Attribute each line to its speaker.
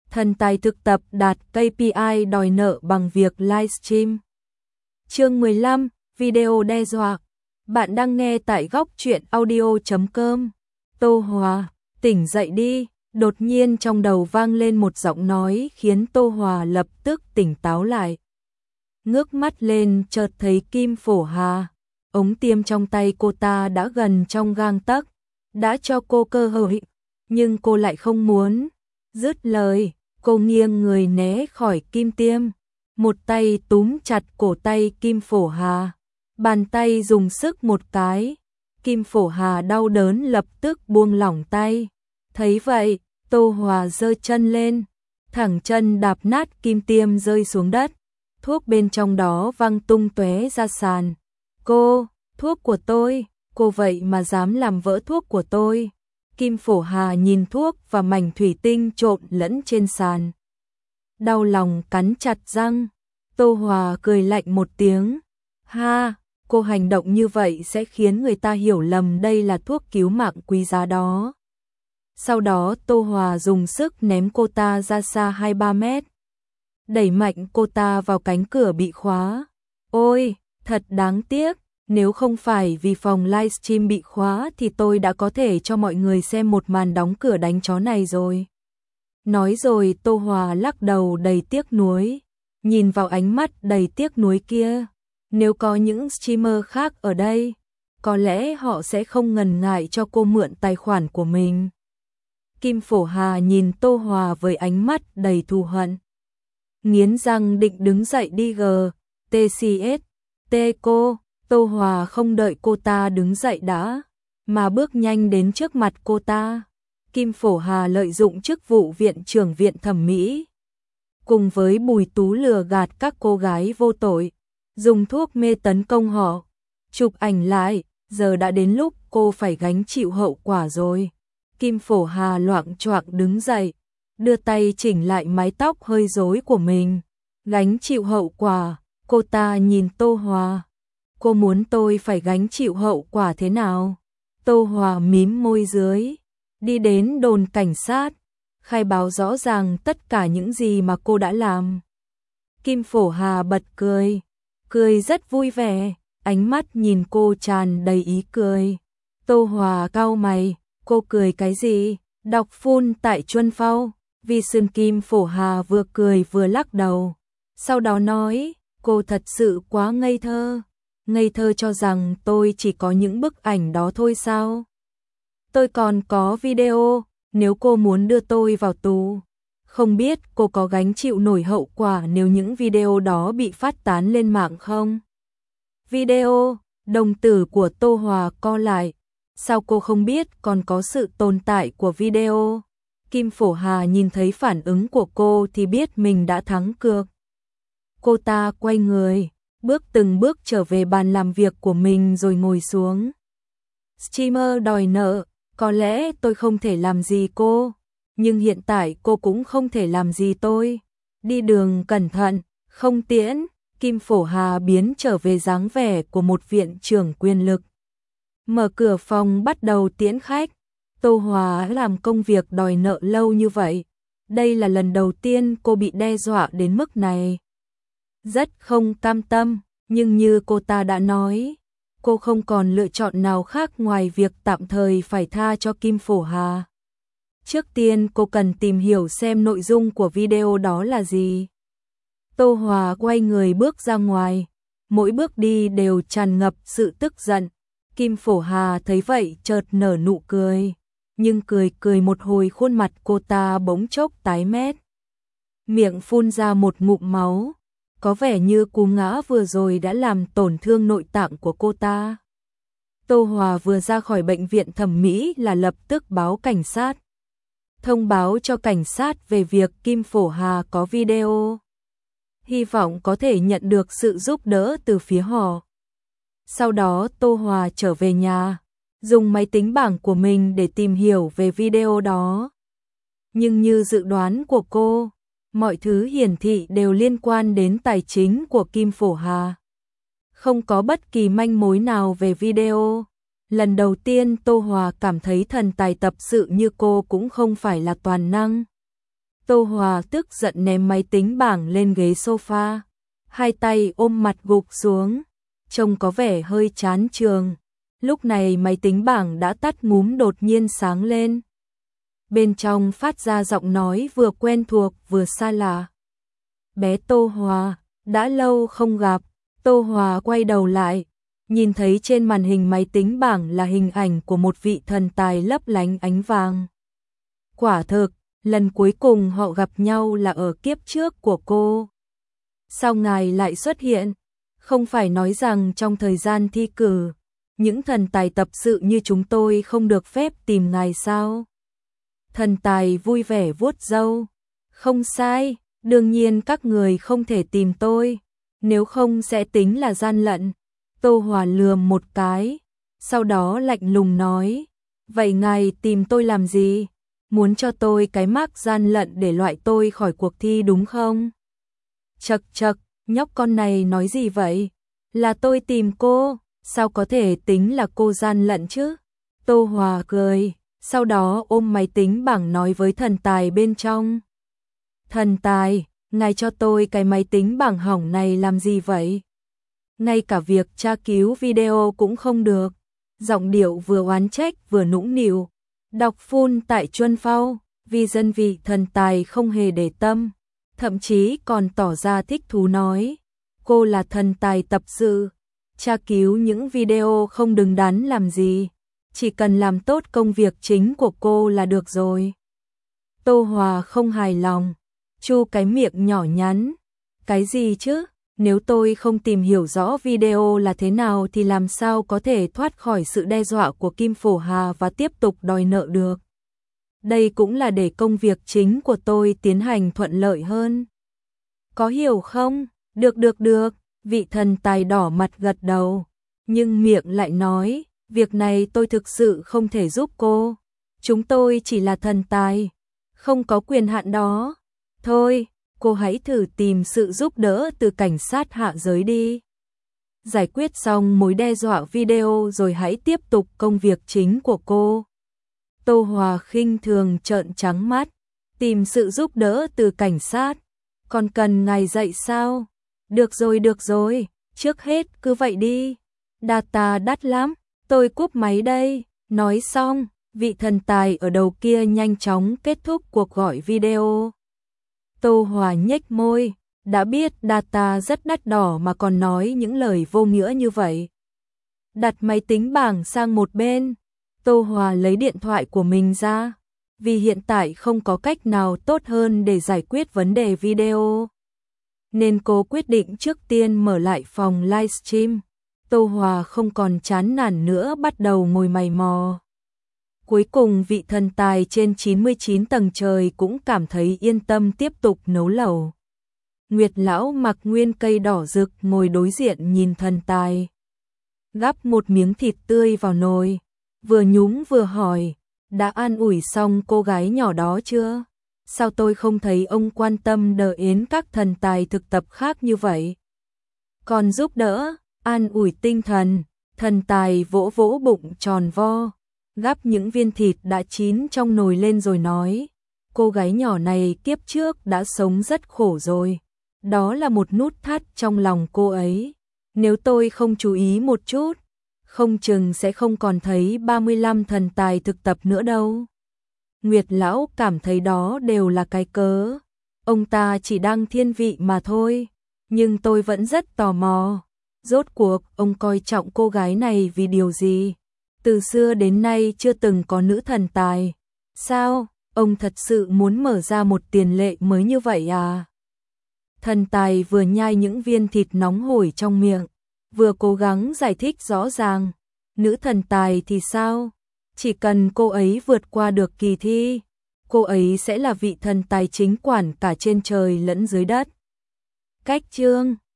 Speaker 1: Thần tài thực tập đạt KPI đòi nợ bằng việc livestream. Chương 15, video đe dọa. Bạn đang nghe tại góc truyện audio.com. Tô Hòa, tỉnh dậy đi. Đột nhiên trong đầu vang lên một giọng nói khiến Tô Hòa lập tức tỉnh táo lại. Ngước mắt lên chợt thấy Kim Phổ Hà. Ống tiêm trong tay cô ta đã gần trong gang tấc, đã cho cô cơ hội, nhưng cô lại không muốn. Dứt lời, cô nghiêng người né khỏi kim tiêm, một tay túm chặt cổ tay Kim Phổ Hà, bàn tay dùng sức một cái. Kim Phổ Hà đau đớn lập tức buông lỏng tay. Thấy vậy, Tô Hòa giơ chân lên, thẳng chân đạp nát kim tiêm rơi xuống đất. Thuốc bên trong đó văng tung tóe ra sàn. Thuốc của tôi, cô vậy mà dám làm vỡ thuốc của tôi. Kim Phổ Hà nhìn thuốc và mảnh thủy tinh trộn lẫn trên sàn, đau lòng cắn chặt răng. Tô Hòa cười lạnh một tiếng. Ha, cô hành động như vậy sẽ khiến người ta hiểu lầm đây là thuốc cứu mạng quý giá đó. Sau đó Tô Hòa dùng sức ném cô ta ra xa 2-3 mét, đẩy mạnh cô ta vào cánh cửa bị khóa. Ôi, thật đáng tiếc, nếu không phải vì phòng livestream bị khóa thì tôi đã có thể cho mọi người xem một màn đóng cửa đánh chó này rồi. Nói rồi Tô Hòa lắc đầu đầy tiếc nuối, nhìn vào ánh mắt đầy tiếc nuối kia. Nếu có những streamer khác ở đây, có lẽ họ sẽ không ngần ngại cho cô mượn tài khoản của mình. Kim Phổ Hà nhìn Tô Hòa với ánh mắt đầy thù hận, nghiến răng định đứng dậy đi TCS cô. Tô Hòa không đợi cô ta đứng dậy đã, mà bước nhanh đến trước mặt cô ta. Kim Phổ Hà lợi dụng chức vụ viện trưởng viện thẩm mỹ, cùng với Bùi Tú lừa gạt các cô gái vô tội, dùng thuốc mê tấn công họ, chụp ảnh lại, giờ đã đến lúc cô phải gánh chịu hậu quả rồi. Kim Phổ Hà loạng choạng đứng dậy, đưa tay chỉnh lại mái tóc hơi rối của mình. Gánh chịu hậu quả, cô ta nhìn Tô Hòa. Cô muốn tôi phải gánh chịu hậu quả thế nào? Tô Hòa mím môi dưới, đi đến đồn cảnh sát, khai báo rõ ràng tất cả những gì mà cô đã làm. Kim Phổ Hà bật cười, cười rất vui vẻ, ánh mắt nhìn cô tràn đầy ý cười. Tô Hòa cau mày, cô cười cái gì? Đọc phun tại Chuân Phao. Vì Sơn. Kim Phổ Hà vừa cười vừa lắc đầu, sau đó nói, cô thật sự quá ngây thơ. Ngây thơ cho rằng tôi chỉ có những bức ảnh đó thôi sao? Tôi còn có video, nếu cô muốn đưa tôi vào tù, không biết cô có gánh chịu nổi hậu quả nếu những video đó bị phát tán lên mạng không? Video, đồng tử của Tô Hòa co lại, sao cô không biết còn có sự tồn tại của video? Kim Phổ Hà nhìn thấy phản ứng của cô thì biết mình đã thắng cược. Cô ta quay người, bước từng bước trở về bàn làm việc của mình rồi ngồi xuống. Streamer đòi nợ, có lẽ tôi không thể làm gì cô, nhưng hiện tại cô cũng không thể làm gì tôi. Đi đường cẩn thận, không tiễn. Kim Phổ Hà biến trở về dáng vẻ của một viện trưởng quyền lực, mở cửa phòng bắt đầu tiễn khách. Tô Hòa làm công việc đòi nợ lâu như vậy, đây là lần đầu tiên cô bị đe dọa đến mức này. Rất không cam tâm, nhưng như cô ta đã nói, cô không còn lựa chọn nào khác ngoài việc tạm thời phải tha cho Kim Phổ Hà. Trước tiên cô cần tìm hiểu xem nội dung của video đó là gì. Tô Hòa quay người bước ra ngoài, mỗi bước đi đều tràn ngập sự tức giận. Kim Phổ Hà thấy vậy chợt nở nụ cười, nhưng cười một hồi khuôn mặt cô ta bỗng chốc tái mét, miệng phun ra một ngụm máu. Có vẻ như cú ngã vừa rồi đã làm tổn thương nội tạng của cô ta. Tô Hòa vừa ra khỏi bệnh viện thẩm mỹ là lập tức báo cảnh sát, thông báo cho cảnh sát về việc Kim Phổ Hà có video, hy vọng có thể nhận được sự giúp đỡ từ phía họ. Sau đó Tô Hòa trở về nhà, dùng máy tính bảng của mình để tìm hiểu về video đó. Nhưng như dự đoán của cô, mọi thứ hiển thị đều liên quan đến tài chính của Kim Phổ Hà. Không có bất kỳ manh mối nào về video. Lần đầu tiên Tô Hòa cảm thấy thần tài tập sự như cô cũng không phải là toàn năng. Tô Hòa tức giận ném máy tính bảng lên ghế sofa, hai tay ôm mặt gục xuống, trông có vẻ hơi chán trường. Lúc này máy tính bảng đã tắt ngúm đột nhiên sáng lên. Bên trong phát ra giọng nói vừa quen thuộc vừa xa lạ. Bé Tô Hòa, đã lâu không gặp. Tô Hòa quay đầu lại, nhìn thấy trên màn hình máy tính bảng là hình ảnh của một vị thần tài lấp lánh ánh vàng. Quả thực, lần cuối cùng họ gặp nhau là ở kiếp trước của cô. Sao ngài lại xuất hiện? Không phải nói rằng trong thời gian thi cử, những thần tài tập sự như chúng tôi không được phép tìm ngài sao? Thần tài vui vẻ vuốt râu. Không sai, đương nhiên các người không thể tìm tôi, nếu không sẽ tính là gian lận. Tô Hòa lườm một cái, sau đó lạnh lùng nói, vậy ngài tìm tôi làm gì? Muốn cho tôi cái mác gian lận để loại tôi khỏi cuộc thi đúng không? Chậc chậc, nhóc con này nói gì vậy? Là tôi tìm cô, sao có thể tính là cô gian lận chứ? Tô Hòa cười, sau đó ôm máy tính bảng nói với thần tài bên trong. Thần tài, ngài cho tôi cái máy tính bảng hỏng này làm gì vậy? Ngay cả việc tra cứu video cũng không được. Giọng điệu vừa oán trách vừa nũng nịu. Đọc phun tại Chuân Phao, vì dân vị thần tài không hề để tâm, thậm chí còn tỏ ra thích thú nói. Cô là thần tài tập sự, tra cứu những video không đứng đắn làm gì, chỉ cần làm tốt công việc chính của cô là được rồi. Tô Hòa không hài lòng, chu cái miệng nhỏ nhắn. Cái gì chứ? Nếu tôi không tìm hiểu rõ video là thế nào thì làm sao có thể thoát khỏi sự đe dọa của Kim Phổ Hà và tiếp tục đòi nợ được. Đây cũng là để công việc chính của tôi tiến hành thuận lợi hơn. Có hiểu không? Được, vị thần tài đỏ mặt gật đầu, nhưng miệng lại nói, việc này tôi thực sự không thể giúp cô. Chúng tôi chỉ là thần tài, không có quyền hạn đó. Thôi, cô hãy thử tìm sự giúp đỡ từ cảnh sát hạ giới đi. Giải quyết xong mối đe dọa video rồi hãy tiếp tục công việc chính của cô. Tô Hòa khinh thường trợn trắng mắt, tìm sự giúp đỡ từ cảnh sát, còn cần ngài dạy sao? Được rồi, trước hết cứ vậy đi. Data đắt lắm, tôi cúp máy đây. Nói xong, vị thần tài ở đầu kia nhanh chóng kết thúc cuộc gọi video. Tô Hòa nhếch môi, đã biết data rất đắt đỏ mà còn nói những lời vô nghĩa như vậy. Đặt máy tính bảng sang một bên, Tô Hòa lấy điện thoại của mình ra, vì hiện tại không có cách nào tốt hơn để giải quyết vấn đề video. Nên cô quyết định trước tiên mở lại phòng livestream. Tô Hòa không còn chán nản nữa, bắt đầu ngồi mày mò. Cuối cùng vị thần tài trên 99 tầng trời cũng cảm thấy yên tâm tiếp tục nấu lẩu. Nguyệt lão mặc nguyên cây đỏ rực ngồi đối diện nhìn thần tài. Gắp một miếng thịt tươi vào nồi, vừa nhúng vừa hỏi, đã an ủi xong cô gái nhỏ đó chưa? Sao tôi không thấy ông quan tâm đỡ yến các thần tài thực tập khác như vậy? Còn giúp đỡ, an ủi tinh thần, thần tài vỗ vỗ bụng tròn vo, gắp những viên thịt đã chín trong nồi lên rồi nói, cô gái nhỏ này kiếp trước đã sống rất khổ rồi, đó là một nút thắt trong lòng cô ấy, nếu tôi không chú ý một chút, không chừng sẽ không còn thấy 35 thần tài thực tập nữa đâu. Nguyệt lão cảm thấy đó đều là cái cớ, ông ta chỉ đang thiên vị mà thôi, nhưng tôi vẫn rất tò mò, rốt cuộc ông coi trọng cô gái này vì điều gì? Từ xưa đến nay chưa từng có nữ thần tài. Sao, ông thật sự muốn mở ra một tiền lệ mới như vậy à? Thần tài vừa nhai những viên thịt nóng hổi trong miệng, vừa cố gắng giải thích rõ ràng. Nữ thần tài thì sao? Chỉ cần cô ấy vượt qua được kỳ thi, cô ấy sẽ là vị thần tài chính quản cả trên trời lẫn dưới đất. Cách chương